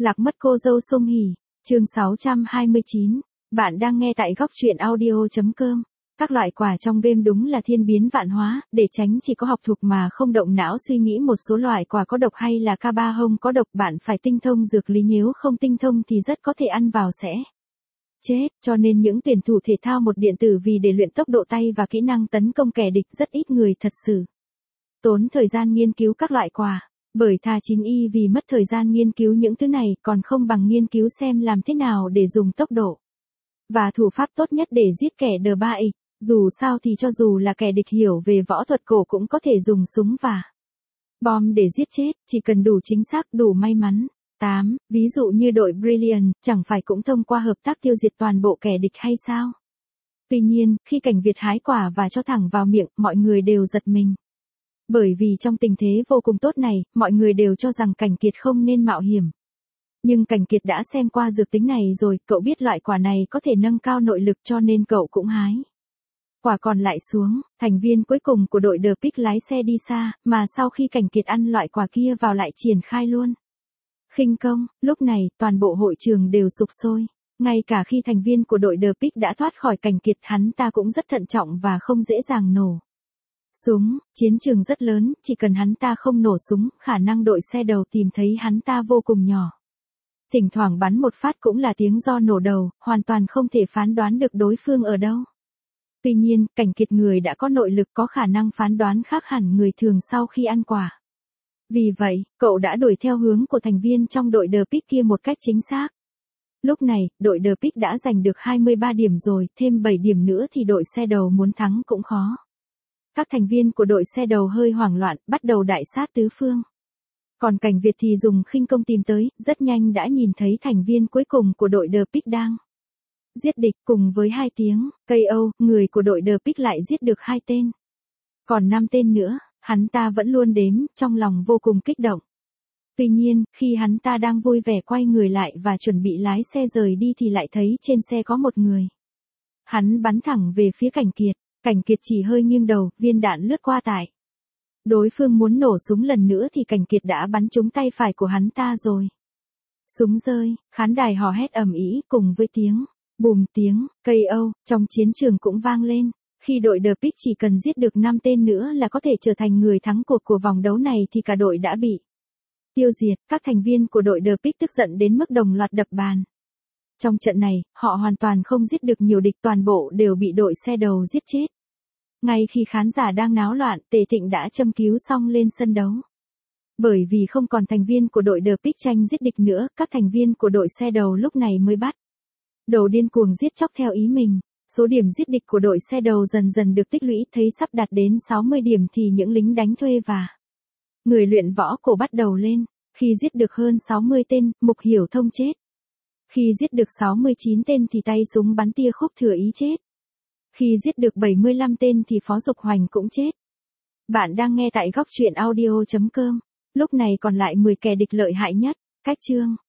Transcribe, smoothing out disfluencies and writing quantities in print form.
Lạc mất cô dâu Song Hỷ, chương 629. Bạn đang nghe tại góc truyện audio.com. Các loại quả trong game đúng là thiên biến vạn hóa, để tránh chỉ có học thuộc mà không động não suy nghĩ một số loại quả có độc hay là K3 hông có độc, bạn phải tinh thông dược lý, nếu không tinh thông thì rất có thể ăn vào sẽ chết, cho nên những tuyển thủ thể thao một điện tử vì để luyện tốc độ tay và kỹ năng tấn công kẻ địch rất ít người thật sự tốn thời gian nghiên cứu các loại quả. Bởi thà 9y vì mất thời gian nghiên cứu những thứ này còn không bằng nghiên cứu xem làm thế nào để dùng tốc độ và thủ pháp tốt nhất để giết kẻ D3X. Dù sao thì cho dù là kẻ địch hiểu về võ thuật cổ cũng có thể dùng súng và bom để giết chết, chỉ cần đủ chính xác, đủ may mắn. 8. Ví dụ như đội Brilliant, chẳng phải cũng thông qua hợp tác tiêu diệt toàn bộ kẻ địch hay sao? Tuy nhiên, khi Cảnh Việt hái quả và cho thẳng vào miệng, mọi người đều giật mình. Bởi vì trong tình thế vô cùng tốt này, mọi người đều cho rằng Cảnh Kiệt không nên mạo hiểm. Nhưng Cảnh Kiệt đã xem qua dược tính này rồi, cậu biết loại quả này có thể nâng cao nội lực cho nên cậu cũng hái. Quả còn lại xuống, thành viên cuối cùng của đội The Pick lái xe đi xa, mà sau khi Cảnh Kiệt ăn loại quả kia vào lại triển khai luôn khinh công. Lúc này, toàn bộ hội trường đều sục sôi. Ngay cả khi thành viên của đội The Pick đã thoát khỏi Cảnh Kiệt, hắn ta cũng rất thận trọng và không dễ dàng nổ súng. Chiến trường rất lớn, chỉ cần hắn ta không nổ súng, khả năng đội xe đầu tìm thấy hắn ta vô cùng nhỏ. Thỉnh thoảng bắn một phát cũng là tiếng do nổ đầu, hoàn toàn không thể phán đoán được đối phương ở đâu. Tuy nhiên, Cảnh Kiệt người đã có nội lực, có khả năng phán đoán khác hẳn người thường sau khi ăn quả. Vì vậy, cậu đã đuổi theo hướng của thành viên trong đội The Pick kia một cách chính xác. Lúc này, đội The Pick đã giành được 23 điểm rồi, thêm 7 điểm nữa thì đội xe đầu muốn thắng cũng khó. Các thành viên của đội xe đầu hơi hoảng loạn, bắt đầu đại sát tứ phương. Còn Cảnh Việt thì dùng khinh công tìm tới, rất nhanh đã nhìn thấy thành viên cuối cùng của đội The Pick đang giết địch. Cùng với 2 tiếng KO, người của đội The Pick lại giết được 2 tên. Còn 5 tên nữa, hắn ta vẫn luôn đếm, trong lòng vô cùng kích động. Tuy nhiên, khi hắn ta đang vui vẻ quay người lại và chuẩn bị lái xe rời đi thì lại thấy trên xe có một người. Hắn bắn thẳng về phía Cảnh Kiệt. Cảnh Kiệt chỉ hơi nghiêng đầu, viên đạn lướt qua tai. Đối phương muốn nổ súng lần nữa thì Cảnh Kiệt đã bắn trúng tay phải của hắn ta rồi. Súng rơi, khán đài hò hét ầm ĩ cùng với tiếng bùm, tiếng KO trong chiến trường cũng vang lên. Khi đội The Pick chỉ cần giết được 5 tên nữa là có thể trở thành người thắng cuộc của vòng đấu này thì cả đội đã bị tiêu diệt. Các thành viên của đội The Pick tức giận đến mức đồng loạt đập bàn. Trong trận này, họ hoàn toàn không giết được nhiều địch, toàn bộ đều bị đội xe đầu giết chết. Ngay khi khán giả đang náo loạn, Tề Thịnh đã châm cứu xong lên sân đấu. Bởi vì không còn thành viên của đội The Pick tranh giết địch nữa, các thành viên của đội xe đầu lúc này mới bắt đầu điên cuồng giết chóc theo ý mình. Số điểm giết địch của đội xe đầu dần dần được tích lũy, thấy sắp đạt đến 60 điểm thì những lính đánh thuê và người luyện võ cổ bắt đầu lên. Khi giết được hơn 60 tên, Mục Hiểu Thông chết. Khi giết được 69 tên thì tay súng bắn tia khúc thừa ý chết. Khi giết được 75 tên thì Phó Dục Hoành cũng chết. Bạn đang nghe tại góc truyện audio.com. Lúc này còn lại 10 kẻ địch lợi hại nhất. Cách chương